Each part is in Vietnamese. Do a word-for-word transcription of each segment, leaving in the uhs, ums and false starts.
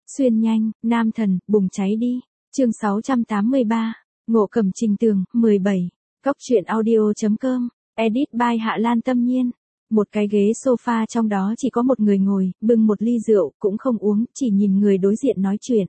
Xuyên nhanh, nam thần, bùng cháy đi. Chương sáu trăm tám mươi ba, Ngộ Cẩm Trình Tường, mười bảy. Cóc truyện audio chấm com, edit by Hạ Lan Tâm Nhiên. Một cái ghế sofa trong đó chỉ có một người ngồi, bưng một ly rượu, cũng không uống, chỉ nhìn người đối diện nói chuyện.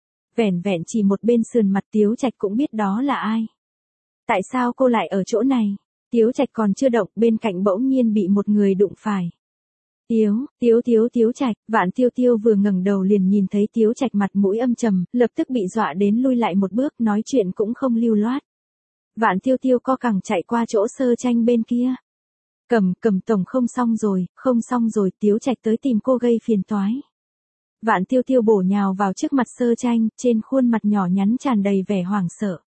Vẻn vẹn chỉ một bên sườn mặt Tiếu Trạch cũng biết đó là ai. Tại sao cô lại ở chỗ này? Tiếu Trạch còn chưa động, bên cạnh bỗng nhiên bị một người đụng phải. Tiếu, Tiếu Tiếu Tiếu Trạch, Vạn Tiêu Tiêu vừa ngẩng đầu liền nhìn thấy Tiếu Trạch mặt mũi âm trầm, lập tức bị dọa đến lui lại một bước, nói chuyện cũng không lưu loát. Vạn Tiêu Tiêu co cẳng chạy qua chỗ Sơ Tranh bên kia. Cầm, cầm tổng không xong rồi, không xong rồi, Tiếu Trạch tới tìm cô gây phiền toái. Vạn Tiêu Tiêu bổ nhào vào trước mặt Sơ Tranh, trên khuôn mặt nhỏ nhắn tràn đầy vẻ hoảng sợ.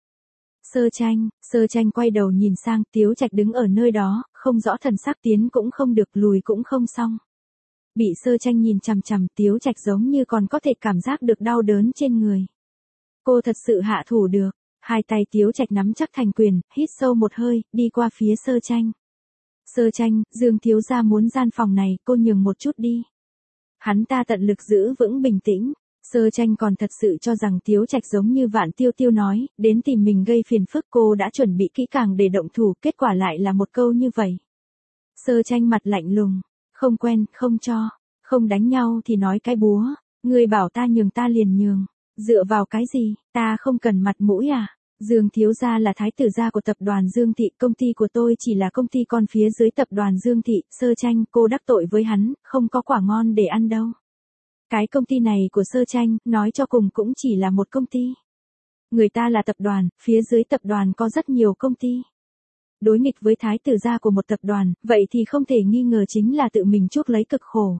Sơ Tranh, Sơ Tranh quay đầu nhìn sang, Tiếu Trạch đứng ở nơi đó, không rõ thần sắc, tiến cũng không được, lùi cũng không xong. Bị Sơ Tranh nhìn chằm chằm, Tiếu Trạch giống như còn có thể cảm giác được đau đớn trên người. Cô thật sự hạ thủ được, hai tay Tiếu Trạch nắm chắc thành quyền, hít sâu một hơi, đi qua phía Sơ Tranh. Sơ Tranh, Dương thiếu gia muốn gian phòng này, cô nhường một chút đi. Hắn ta tận lực giữ vững bình tĩnh. Sơ Tranh còn thật sự cho rằng Tiếu Trạch giống như Vạn Tiêu Tiêu nói, đến tìm mình gây phiền phức, cô đã chuẩn bị kỹ càng để động thủ, kết quả lại là một câu như vậy. Sơ Tranh mặt lạnh lùng, không quen, không cho, không đánh nhau thì nói cái búa, người bảo ta nhường ta liền nhường, dựa vào cái gì, ta không cần mặt mũi à? Dương thiếu gia là thái tử gia của tập đoàn Dương Thị, công ty của tôi chỉ là công ty con phía dưới tập đoàn Dương Thị. Sơ Tranh, cô đắc tội với hắn, không có quả ngon để ăn đâu. Cái công ty này của Sơ Tranh, nói cho cùng cũng chỉ là một công ty. Người ta là tập đoàn, phía dưới tập đoàn có rất nhiều công ty. Đối nghịch với thái tử gia của một tập đoàn, vậy thì không thể nghi ngờ chính là tự mình chuốc lấy cực khổ.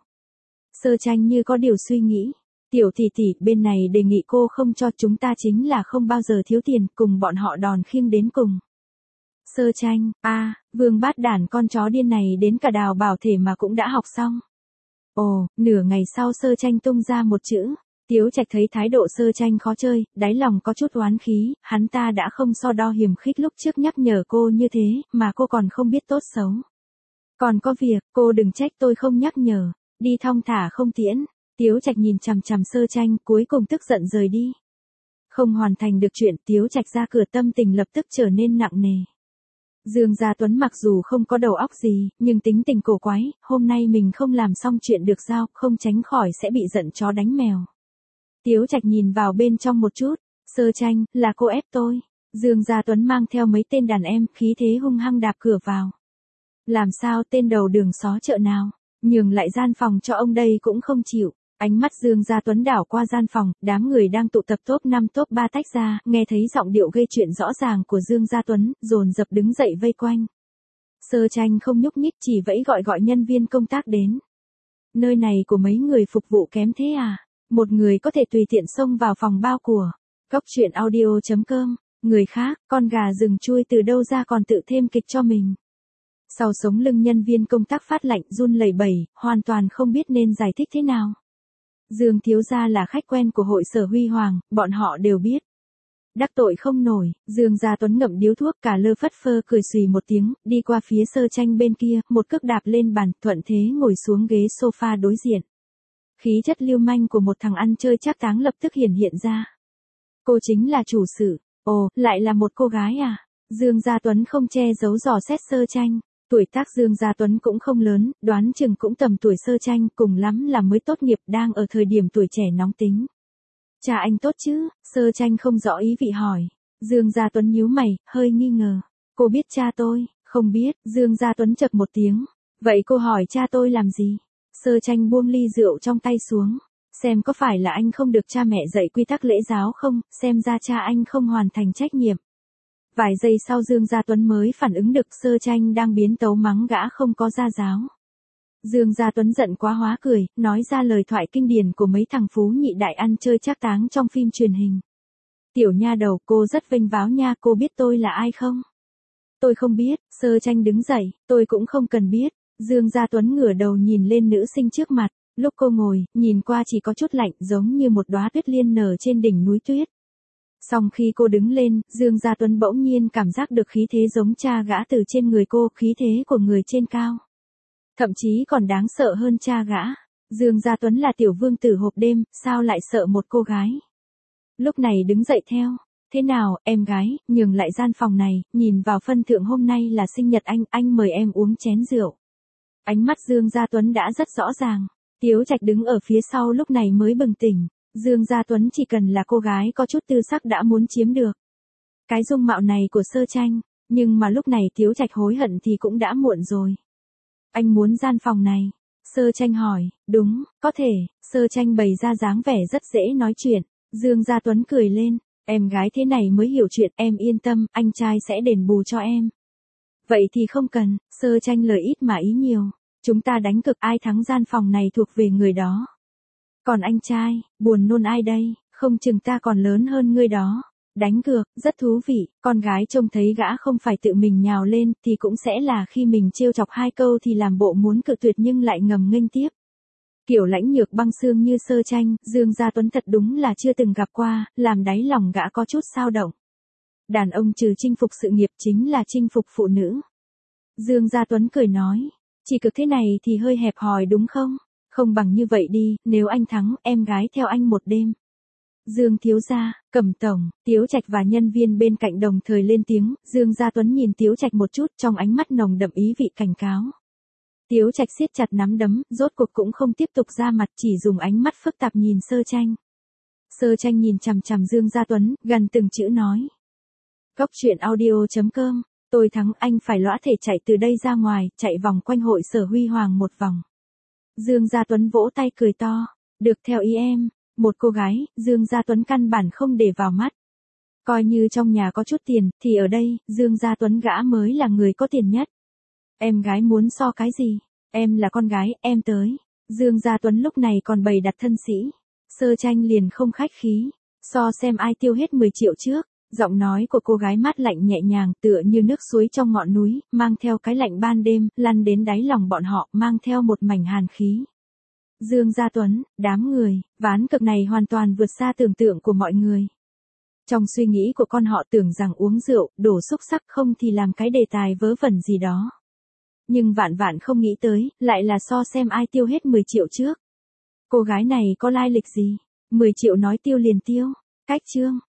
Sơ Tranh như có điều suy nghĩ. Tiểu tỷ tỷ, bên này đề nghị cô không cho, chúng ta chính là không bao giờ thiếu tiền, cùng bọn họ đòn khiêng đến cùng. Sơ Tranh, a, à, vương bát đản con chó điên này đến cả đào bảo thể mà cũng đã học xong. Ồ, nửa ngày sau Sơ Tranh tung ra một chữ. Tiếu Trạch thấy thái độ Sơ Tranh khó chơi, đáy lòng có chút oán khí, hắn ta đã không so đo hiềm khích lúc trước nhắc nhở cô như thế, mà cô còn không biết tốt xấu. Còn có việc, cô đừng trách tôi không nhắc nhở, đi thong thả không tiễn. Tiếu Trạch nhìn chằm chằm Sơ Tranh, cuối cùng tức giận rời đi. Không hoàn thành được chuyện, Tiếu Trạch ra cửa, tâm tình lập tức trở nên nặng nề. Dương Gia Tuấn mặc dù không có đầu óc gì, nhưng tính tình cổ quái, hôm nay mình không làm xong chuyện được giao, không tránh khỏi sẽ bị giận chó đánh mèo. Tiếu Trạch nhìn vào bên trong một chút, Sơ Tranh, là cô ép tôi. Dương Gia Tuấn mang theo mấy tên đàn em, khí thế hung hăng đạp cửa vào. Làm sao tên đầu đường xó chợ nào, nhường lại gian phòng cho ông đây cũng không chịu. Ánh mắt Dương Gia Tuấn đảo qua gian phòng, đám người đang tụ tập top năm top ba tách ra, nghe thấy giọng điệu gây chuyện rõ ràng của Dương Gia Tuấn, dồn dập đứng dậy vây quanh. Sơ Tranh không nhúc nhích, chỉ vẫy gọi gọi nhân viên công tác đến. Nơi này của mấy người phục vụ kém thế à? Một người có thể tùy tiện xông vào phòng bao của. Cóc truyện audio chấm com, người khác, con gà rừng chui từ đâu ra còn tự thêm kịch cho mình. Sau sống lưng nhân viên công tác phát lạnh, run lẩy bẩy, hoàn toàn không biết nên giải thích thế nào. Dương thiếu gia là khách quen của hội sở Huy Hoàng, bọn họ đều biết. Đắc tội không nổi, Dương Gia Tuấn ngậm điếu thuốc, cả lơ phất phơ cười xùy một tiếng, đi qua phía Sơ Tranh bên kia, một cước đạp lên bàn, thuận thế ngồi xuống ghế sofa đối diện. Khí chất lưu manh của một thằng ăn chơi trác táng lập tức hiển hiện ra. Cô chính là chủ sự. Ồ, lại là một cô gái à? Dương Gia Tuấn không che giấu dò xét Sơ Tranh. Tuổi tác Dương Gia Tuấn cũng không lớn, đoán chừng cũng tầm tuổi Sơ Tranh, cùng lắm là mới tốt nghiệp, đang ở thời điểm tuổi trẻ nóng tính. Cha anh tốt chứ? Sơ Tranh không rõ ý vị hỏi. Dương Gia Tuấn nhíu mày, hơi nghi ngờ. Cô biết cha tôi? Không biết. Dương Gia Tuấn chậc một tiếng. Vậy cô hỏi cha tôi làm gì? Sơ Tranh buông ly rượu trong tay xuống. Xem có phải là anh không được cha mẹ dạy quy tắc lễ giáo không, xem ra cha anh không hoàn thành trách nhiệm. Vài giây sau Dương Gia Tuấn mới phản ứng được Sơ Tranh đang biến tấu mắng gã không có gia giáo. Dương Gia Tuấn giận quá hóa cười, nói ra lời thoại kinh điển của mấy thằng phú nhị đại ăn chơi trác táng trong phim truyền hình. Tiểu nha đầu, cô rất vênh váo nha, cô biết tôi là ai không? Tôi không biết. Sơ Tranh đứng dậy, tôi cũng không cần biết. Dương Gia Tuấn ngửa đầu nhìn lên nữ sinh trước mặt, lúc cô ngồi, nhìn qua chỉ có chút lạnh, giống như một đóa tuyết liên nở trên đỉnh núi tuyết. Song khi cô đứng lên, Dương Gia Tuấn bỗng nhiên cảm giác được khí thế giống cha gã từ trên người cô, khí thế của người trên cao. Thậm chí còn đáng sợ hơn cha gã. Dương Gia Tuấn là tiểu vương tử hộp đêm, sao lại sợ một cô gái. Lúc này đứng dậy theo. Thế nào, em gái, nhường lại gian phòng này, nhìn vào phân thượng hôm nay là sinh nhật anh, anh mời em uống chén rượu. Ánh mắt Dương Gia Tuấn đã rất rõ ràng. Tiếu Trạch đứng ở phía sau lúc này mới bừng tỉnh. Dương Gia Tuấn chỉ cần là cô gái có chút tư sắc đã muốn chiếm được. Cái dung mạo này của Sơ Tranh, nhưng mà lúc này Tiếu Trạch hối hận thì cũng đã muộn rồi. Anh muốn gian phòng này. Sơ Tranh hỏi, đúng, có thể. Sơ Tranh bày ra dáng vẻ rất dễ nói chuyện. Dương Gia Tuấn cười lên, em gái thế này mới hiểu chuyện, em yên tâm, anh trai sẽ đền bù cho em. Vậy thì không cần. Sơ Tranh lời ít mà ý nhiều. Chúng ta đánh cược ai thắng gian phòng này thuộc về người đó. Còn anh trai, buồn nôn ai đây, không chừng ta còn lớn hơn ngươi đó. Đánh cược, rất thú vị, con gái trông thấy gã không phải tự mình nhào lên thì cũng sẽ là khi mình trêu chọc hai câu thì làm bộ muốn cự tuyệt nhưng lại ngầm nghênh tiếp. Kiểu lãnh nhược băng xương như Sơ Tranh, Dương Gia Tuấn thật đúng là chưa từng gặp qua, làm đáy lòng gã có chút xao động. Đàn ông trừ chinh phục sự nghiệp chính là chinh phục phụ nữ. Dương Gia Tuấn cười nói, chỉ cực thế này thì hơi hẹp hòi đúng không? Không bằng như vậy đi, nếu anh thắng, em gái theo anh một đêm. Dương thiếu gia, Cẩm tổng, Tiếu Trạch và nhân viên bên cạnh đồng thời lên tiếng. Dương Gia Tuấn nhìn Tiếu Trạch một chút, trong ánh mắt nồng đậm ý vị cảnh cáo. Tiếu Trạch siết chặt nắm đấm, rốt cuộc cũng không tiếp tục ra mặt, chỉ dùng ánh mắt phức tạp nhìn Sơ Tranh. Sơ Tranh nhìn chằm chằm Dương Gia Tuấn, gần từng chữ nói. Cốc truyện audio chấm com, tôi thắng, anh phải lõa thể chạy từ đây ra ngoài, chạy vòng quanh hội Sở Huy Hoàng một vòng. Dương Gia Tuấn vỗ tay cười to, được theo ý em. Một cô gái, Dương Gia Tuấn căn bản không để vào mắt. Coi như trong nhà có chút tiền, thì ở đây, Dương Gia Tuấn gã mới là người có tiền nhất. Em gái muốn so cái gì? Em là con gái, em tới. Dương Gia Tuấn lúc này còn bày đặt thân sĩ. Sơ Tranh liền không khách khí. So xem ai tiêu hết mười triệu trước. Giọng nói của cô gái mát lạnh nhẹ nhàng tựa như nước suối trong ngọn núi, mang theo cái lạnh ban đêm, lăn đến đáy lòng bọn họ, mang theo một mảnh hàn khí. Dương Gia Tuấn, đám người, ván cược này hoàn toàn vượt xa tưởng tượng của mọi người. Trong suy nghĩ của con họ tưởng rằng uống rượu, đổ xúc sắc không thì làm cái đề tài vớ vẩn gì đó. Nhưng vạn vạn không nghĩ tới, lại là so xem ai tiêu hết mười triệu trước. Cô gái này có lai lịch gì? mười triệu nói tiêu liền tiêu. Cách chương.